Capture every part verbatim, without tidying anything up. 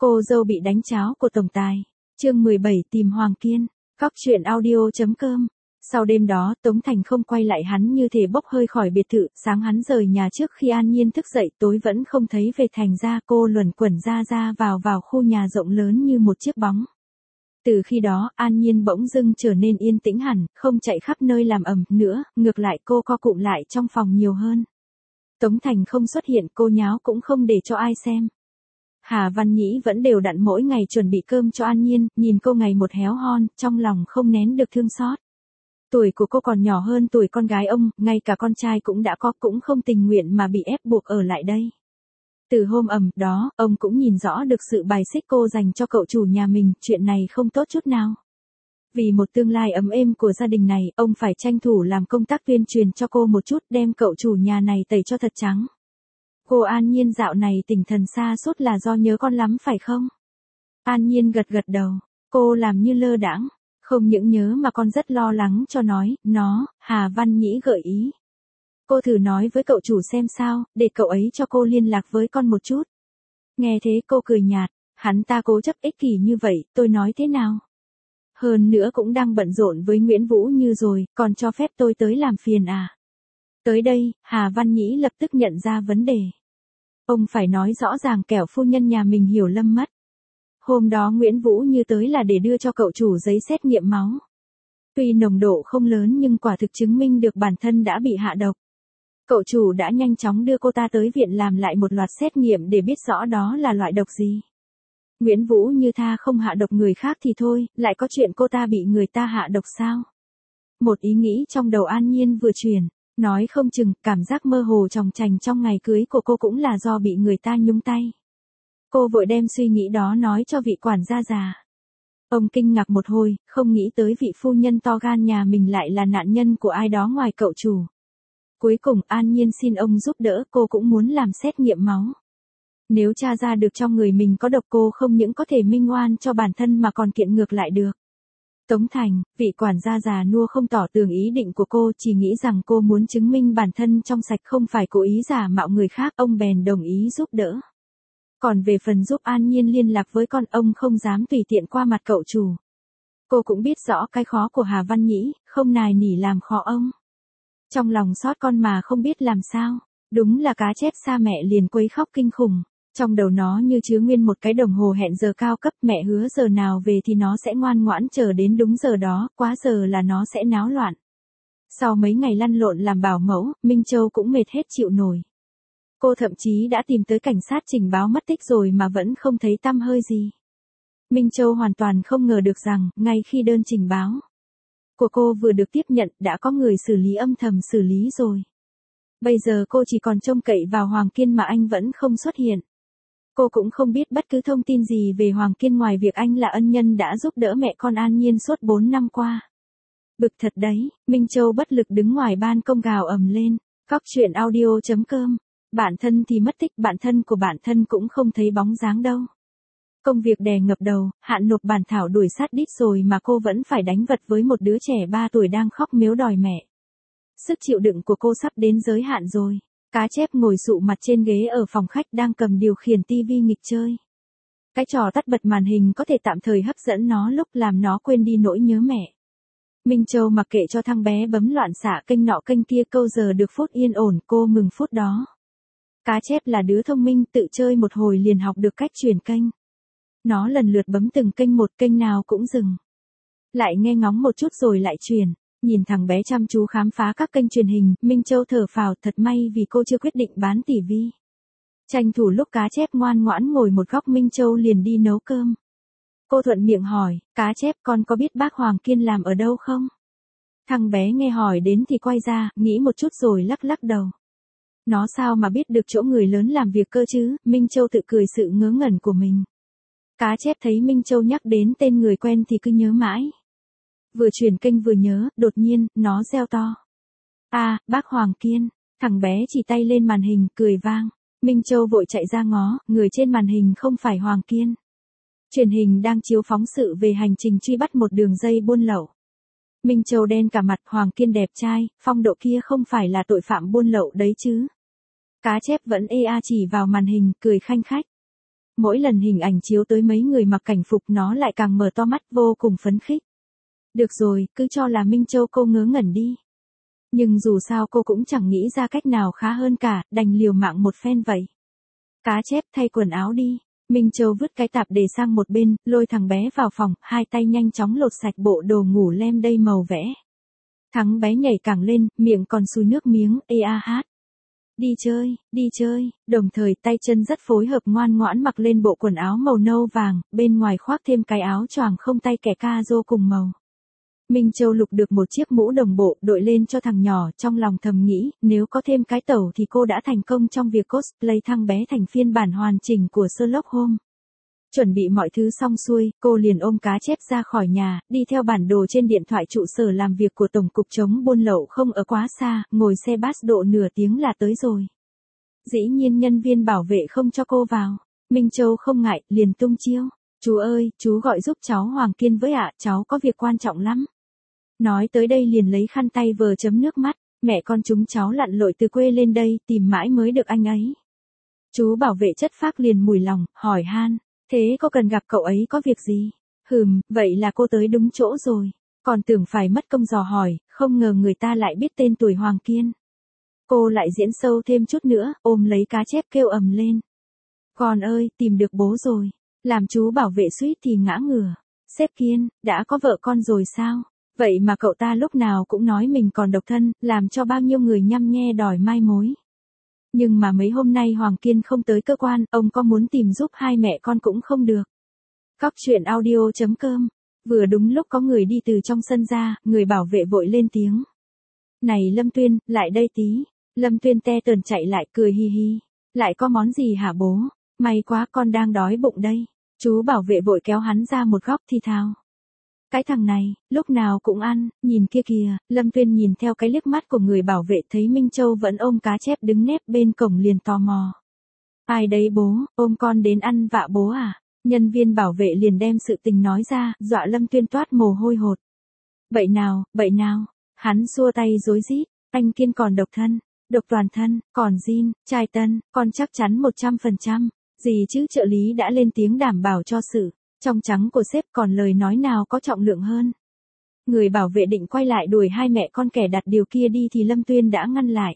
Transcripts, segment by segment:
Cô dâu bị đánh cháo của tổng tài. Chương mười bảy tìm Hoàng Kiên. Cóc truyện audio.com. Sau đêm đó, Tống Thành không quay lại hắn như thể bốc hơi khỏi biệt thự, sáng hắn rời nhà trước khi An Nhiên thức dậy, tối vẫn không thấy về, thành ra cô luẩn quẩn ra ra vào vào khu nhà rộng lớn như một chiếc bóng. Từ khi đó, An Nhiên bỗng dưng trở nên yên tĩnh hẳn, không chạy khắp nơi làm ầm nữa, ngược lại cô co cụm lại trong phòng nhiều hơn. Tống Thành không xuất hiện, cô nháo cũng không để cho ai xem. Hà Văn Nhĩ vẫn đều đặn mỗi ngày chuẩn bị cơm cho An Nhiên, nhìn cô ngày một héo hon, trong lòng không nén được thương xót. Tuổi của cô còn nhỏ hơn tuổi con gái ông, ngay cả con trai cũng đã có, cũng không tình nguyện mà bị ép buộc ở lại đây. Từ hôm ầm đó, ông cũng nhìn rõ được sự bài xích cô dành cho cậu chủ nhà mình, chuyện này không tốt chút nào. Vì một tương lai ấm êm của gia đình này, ông phải tranh thủ làm công tác tuyên truyền cho cô một chút, đem cậu chủ nhà này tẩy cho thật trắng. Cô An Nhiên dạo này tinh thần sa sút là do nhớ con lắm phải không? An Nhiên gật gật đầu, cô làm như lơ đãng, không những nhớ mà con rất lo lắng cho nói, nó, Hà Văn Nhĩ gợi ý. Cô thử nói với cậu chủ xem sao, để cậu ấy cho cô liên lạc với con một chút. Nghe thế cô cười nhạt, hắn ta cố chấp ích kỷ như vậy, tôi nói thế nào? Hơn nữa cũng đang bận rộn với Nguyễn Vũ Như rồi, còn cho phép tôi tới làm phiền à? Tới đây, Hà Văn Nhĩ lập tức nhận ra vấn đề. Ông phải nói rõ ràng kẻo phu nhân nhà mình hiểu lầm mất. Hôm đó Nguyễn Vũ Như tới là để đưa cho cậu chủ giấy xét nghiệm máu. Tuy nồng độ không lớn nhưng quả thực chứng minh được bản thân đã bị hạ độc. Cậu chủ đã nhanh chóng đưa cô ta tới viện làm lại một loạt xét nghiệm để biết rõ đó là loại độc gì. Nguyễn Vũ Như tha không hạ độc người khác thì thôi, lại có chuyện cô ta bị người ta hạ độc sao? Một ý nghĩ trong đầu An Nhiên vừa chuyển, nói không chừng cảm giác mơ hồ chòng chành trong ngày cưới của cô cũng là do bị người ta nhúng tay. Cô vội đem suy nghĩ đó nói cho vị quản gia già. Ông kinh ngạc một hồi, không nghĩ tới vị phu nhân to gan nhà mình lại là nạn nhân của ai đó ngoài cậu chủ. Cuối cùng An Nhiên xin ông giúp đỡ, cô cũng muốn làm xét nghiệm máu. Nếu tra ra được trong người mình có độc, cô không những có thể minh oan cho bản thân mà còn kiện ngược lại được. Tống Thành, vị quản gia già nua không tỏ tường ý định của cô, chỉ nghĩ rằng cô muốn chứng minh bản thân trong sạch không phải cố ý giả mạo người khác, ông bèn đồng ý giúp đỡ. Còn về phần giúp An Nhiên liên lạc với con, ông không dám tùy tiện qua mặt cậu chủ. Cô cũng biết rõ cái khó của Hà Văn Nhĩ, không nài nỉ làm khó ông. Trong lòng xót con mà không biết làm sao, đúng là cá chép xa mẹ liền quấy khóc kinh khủng. Trong đầu nó như chứa nguyên một cái đồng hồ hẹn giờ cao cấp, mẹ hứa giờ nào về thì nó sẽ ngoan ngoãn chờ đến đúng giờ đó, quá giờ là nó sẽ náo loạn. Sau mấy ngày lăn lộn làm bảo mẫu, Minh Châu cũng mệt hết chịu nổi. Cô thậm chí đã tìm tới cảnh sát trình báo mất tích rồi mà vẫn không thấy tăm hơi gì. Minh Châu hoàn toàn không ngờ được rằng, ngay khi đơn trình báo của cô vừa được tiếp nhận, đã có người xử lý âm thầm xử lý rồi. Bây giờ cô chỉ còn trông cậy vào Hoàng Kiên mà anh vẫn không xuất hiện. Cô cũng không biết bất cứ thông tin gì về Hoàng Kiên ngoài việc anh là ân nhân đã giúp đỡ mẹ con An Nhiên suốt bốn năm qua. Bực thật đấy, Minh Châu bất lực đứng ngoài ban công gào ầm lên. Cóc truyện audio.com. Bản thân thì mất tích, bản thân của bản thân cũng không thấy bóng dáng đâu. Công việc đè ngập đầu, hạn nộp bản thảo đuổi sát đít rồi mà cô vẫn phải đánh vật với một đứa trẻ ba tuổi đang khóc mếu đòi mẹ. Sức chịu đựng của cô sắp đến giới hạn rồi. Cá chép ngồi sụ mặt trên ghế ở phòng khách đang cầm điều khiển tivi nghịch chơi. Cái trò tắt bật màn hình có thể tạm thời hấp dẫn nó lúc làm nó quên đi nỗi nhớ mẹ. Minh Châu mặc kệ cho thằng bé bấm loạn xạ kênh nọ kênh kia, câu giờ được phút yên ổn, cô mừng phút đó. Cá chép là đứa thông minh, tự chơi một hồi liền học được cách chuyển kênh. Nó lần lượt bấm từng kênh một, kênh nào cũng dừng. Lại nghe ngóng một chút rồi lại chuyển. Nhìn thằng bé chăm chú khám phá các kênh truyền hình, Minh Châu thở phào, thật may vì cô chưa quyết định bán tivi. Tranh thủ lúc cá chép ngoan ngoãn ngồi một góc, Minh Châu liền đi nấu cơm. Cô thuận miệng hỏi, cá chép con có biết bác Hoàng Kiên làm ở đâu không? Thằng bé nghe hỏi đến thì quay ra, nghĩ một chút rồi lắc lắc đầu. Nó sao mà biết được chỗ người lớn làm việc cơ chứ? Minh Châu tự cười sự ngớ ngẩn của mình. Cá chép thấy Minh Châu nhắc đến tên người quen thì cứ nhớ mãi. Vừa chuyển kênh vừa nhớ, đột nhiên, nó reo to. À, bác Hoàng Kiên. Thằng bé chỉ tay lên màn hình, cười vang. Minh Châu vội chạy ra ngó, người trên màn hình không phải Hoàng Kiên. Truyền hình đang chiếu phóng sự về hành trình truy bắt một đường dây buôn lậu. Minh Châu đen cả mặt, Hoàng Kiên đẹp trai, phong độ kia không phải là tội phạm buôn lậu đấy chứ. Cá chép vẫn ê a chỉ vào màn hình, cười khanh khách. Mỗi lần hình ảnh chiếu tới mấy người mặc cảnh phục nó lại càng mở to mắt vô cùng phấn khích. Được rồi, cứ cho là Minh Châu cô ngớ ngẩn đi. Nhưng dù sao cô cũng chẳng nghĩ ra cách nào khá hơn cả, đành liều mạng một phen vậy. Cá chép thay quần áo đi. Minh Châu vứt cái tạp để sang một bên, lôi thằng bé vào phòng, hai tay nhanh chóng lột sạch bộ đồ ngủ lem đầy màu vẽ. Thằng bé nhảy cẳng lên, miệng còn sùi nước miếng, ê a hát. Đi chơi, đi chơi, đồng thời tay chân rất phối hợp ngoan ngoãn mặc lên bộ quần áo màu nâu vàng, bên ngoài khoác thêm cái áo choàng không tay kẻ ca rô cùng màu. Minh Châu lục được một chiếc mũ đồng bộ đội lên cho thằng nhỏ, trong lòng thầm nghĩ, nếu có thêm cái tẩu thì cô đã thành công trong việc cosplay thằng bé thành phiên bản hoàn chỉnh của Sherlock Holmes. Chuẩn bị mọi thứ xong xuôi, cô liền ôm cá chép ra khỏi nhà, đi theo bản đồ trên điện thoại trụ sở làm việc của Tổng cục chống buôn lậu không ở quá xa, ngồi xe bus độ nửa tiếng là tới rồi. Dĩ nhiên nhân viên bảo vệ không cho cô vào. Minh Châu không ngại, liền tung chiêu. Chú ơi, chú gọi giúp cháu Hoàng Kiên với ạ, cháu có việc quan trọng lắm. Nói tới đây liền lấy khăn tay vờ chấm nước mắt, mẹ con chúng cháu lặn lội từ quê lên đây, tìm mãi mới được anh ấy. Chú bảo vệ chất phác liền mùi lòng, hỏi han, thế cô cần gặp cậu ấy có việc gì? Hừm, vậy là cô tới đúng chỗ rồi. Còn tưởng phải mất công dò hỏi, không ngờ người ta lại biết tên tuổi Hoàng Kiên. Cô lại diễn sâu thêm chút nữa, ôm lấy cá chép kêu ầm lên. Con ơi, tìm được bố rồi. Làm chú bảo vệ suýt thì ngã ngửa. Sếp Kiên, đã có vợ con rồi sao? Vậy mà cậu ta lúc nào cũng nói mình còn độc thân, làm cho bao nhiêu người nhăm nhe đòi mai mối. Nhưng mà mấy hôm nay Hoàng Kiên không tới cơ quan, ông có muốn tìm giúp hai mẹ con cũng không được. Cóc truyện audio chấm com. Vừa đúng lúc có người đi từ trong sân ra, người bảo vệ vội lên tiếng. Này Lâm Tuyên, lại đây tí. Lâm Tuyên te tờn chạy lại cười hi hi. Lại có món gì hả bố? May quá con đang đói bụng đây. Chú bảo vệ vội kéo hắn ra một góc thi thao. Cái thằng này, lúc nào cũng ăn, nhìn kia kìa, Lâm Tuyên nhìn theo cái liếc mắt của người bảo vệ thấy Minh Châu vẫn ôm cá chép đứng nép bên cổng liền tò mò. Ai đấy bố, ôm con đến ăn vạ bố à? Nhân viên bảo vệ liền đem sự tình nói ra, dọa Lâm Tuyên toát mồ hôi hột. Bậy nào, bậy nào, hắn xua tay rối rít, anh Kiên còn độc thân, độc toàn thân, còn zin, trai tân, con chắc chắn một trăm phần trăm, gì chứ trợ lý đã lên tiếng đảm bảo cho sự. Trong trắng của sếp còn lời nói nào có trọng lượng hơn. Người bảo vệ định quay lại đuổi hai mẹ con kẻ đặt điều kia đi thì Lâm Tuyên đã ngăn lại.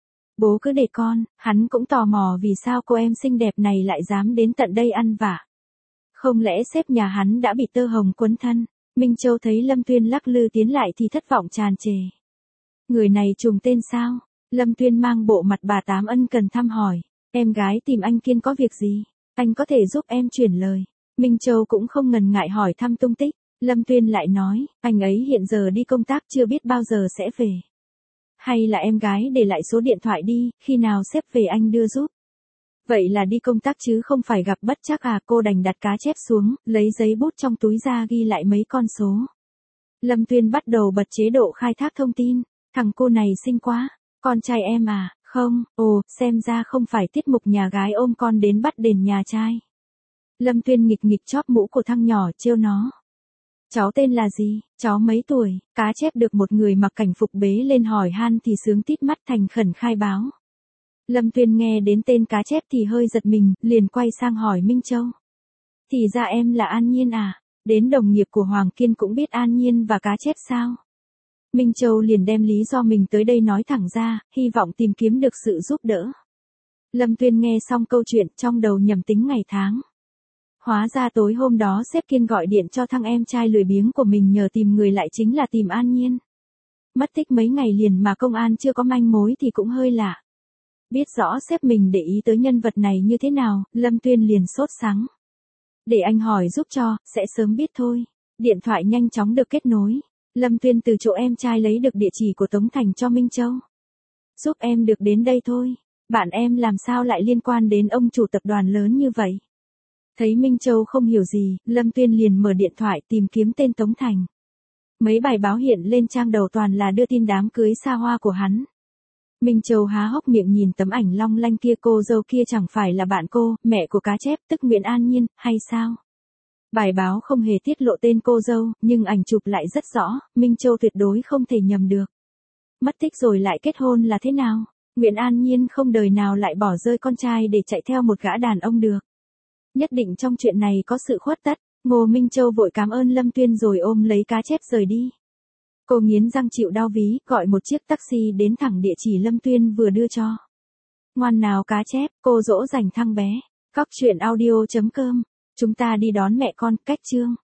Bố cứ để con, hắn cũng tò mò vì sao cô em xinh đẹp này lại dám đến tận đây ăn vạ. Không lẽ sếp nhà hắn đã bị tơ hồng quấn thân. Minh Châu thấy Lâm Tuyên lắc lư tiến lại thì thất vọng tràn trề. Người này trùng tên sao? Lâm Tuyên mang bộ mặt bà Tám ân cần thăm hỏi. Em gái tìm anh Kiên có việc gì? Anh có thể giúp em chuyển lời. Minh Châu cũng không ngần ngại hỏi thăm tung tích. Lâm Tuyên lại nói, anh ấy hiện giờ đi công tác chưa biết bao giờ sẽ về. Hay là em gái để lại số điện thoại đi, khi nào sếp về anh đưa giúp. Vậy là đi công tác chứ không phải gặp bất trắc à? Cô đành đặt cá chép xuống, lấy giấy bút trong túi ra ghi lại mấy con số. Lâm Tuyên bắt đầu bật chế độ khai thác thông tin. Thằng cô này xinh quá. Con trai em à? Không, ồ, xem ra không phải tiết mục nhà gái ôm con đến bắt đền nhà trai. Lâm Tuyên nghịch nghịch chóp mũ của thằng nhỏ trêu nó. Cháu tên là gì? Cháu mấy tuổi? Cá chép được một người mặc cảnh phục bế lên hỏi han thì sướng tít mắt thành khẩn khai báo. Lâm Tuyên nghe đến tên cá chép thì hơi giật mình, liền quay sang hỏi Minh Châu. Thì ra em là An Nhiên à? Đến đồng nghiệp của Hoàng Kiên cũng biết An Nhiên và cá chép sao? Minh Châu liền đem lý do mình tới đây nói thẳng ra, hy vọng tìm kiếm được sự giúp đỡ. Lâm Tuyên nghe xong câu chuyện trong đầu nhầm tính ngày tháng. Hóa ra tối hôm đó sếp Kiên gọi điện cho thằng em trai lười biếng của mình nhờ tìm người lại chính là tìm An Nhiên. Mất tích mấy ngày liền mà công an chưa có manh mối thì cũng hơi lạ. Biết rõ sếp mình để ý tới nhân vật này như thế nào, Lâm Tuyên liền sốt sắng. Để anh hỏi giúp cho, sẽ sớm biết thôi. Điện thoại nhanh chóng được kết nối. Lâm Tuyên từ chỗ em trai lấy được địa chỉ của Tống Thành cho Minh Châu. Giúp em được đến đây thôi. Bạn em làm sao lại liên quan đến ông chủ tập đoàn lớn như vậy? Thấy Minh Châu không hiểu gì, Lâm Tuyên liền mở điện thoại tìm kiếm tên Tống Thành. Mấy bài báo hiện lên trang đầu toàn là đưa tin đám cưới xa hoa của hắn. Minh Châu há hốc miệng nhìn tấm ảnh long lanh kia, cô dâu kia chẳng phải là bạn cô, mẹ của cá chép, tức Nguyễn An Nhiên, hay sao? Bài báo không hề tiết lộ tên cô dâu, nhưng ảnh chụp lại rất rõ, Minh Châu tuyệt đối không thể nhầm được. Mất tích rồi lại kết hôn là thế nào? Nguyễn An Nhiên không đời nào lại bỏ rơi con trai để chạy theo một gã đàn ông được. Nhất định trong chuyện này có sự khuất tất. Ngô Minh Châu vội cảm ơn Lâm Tuyên rồi ôm lấy cá chép rời đi. Cô nghiến răng chịu đau ví, gọi một chiếc taxi đến thẳng địa chỉ Lâm Tuyên vừa đưa cho. Ngoan nào cá chép, cô dỗ dành thằng bé. Cóc truyện audio chấm com. Chúng ta đi đón mẹ con, cách chương.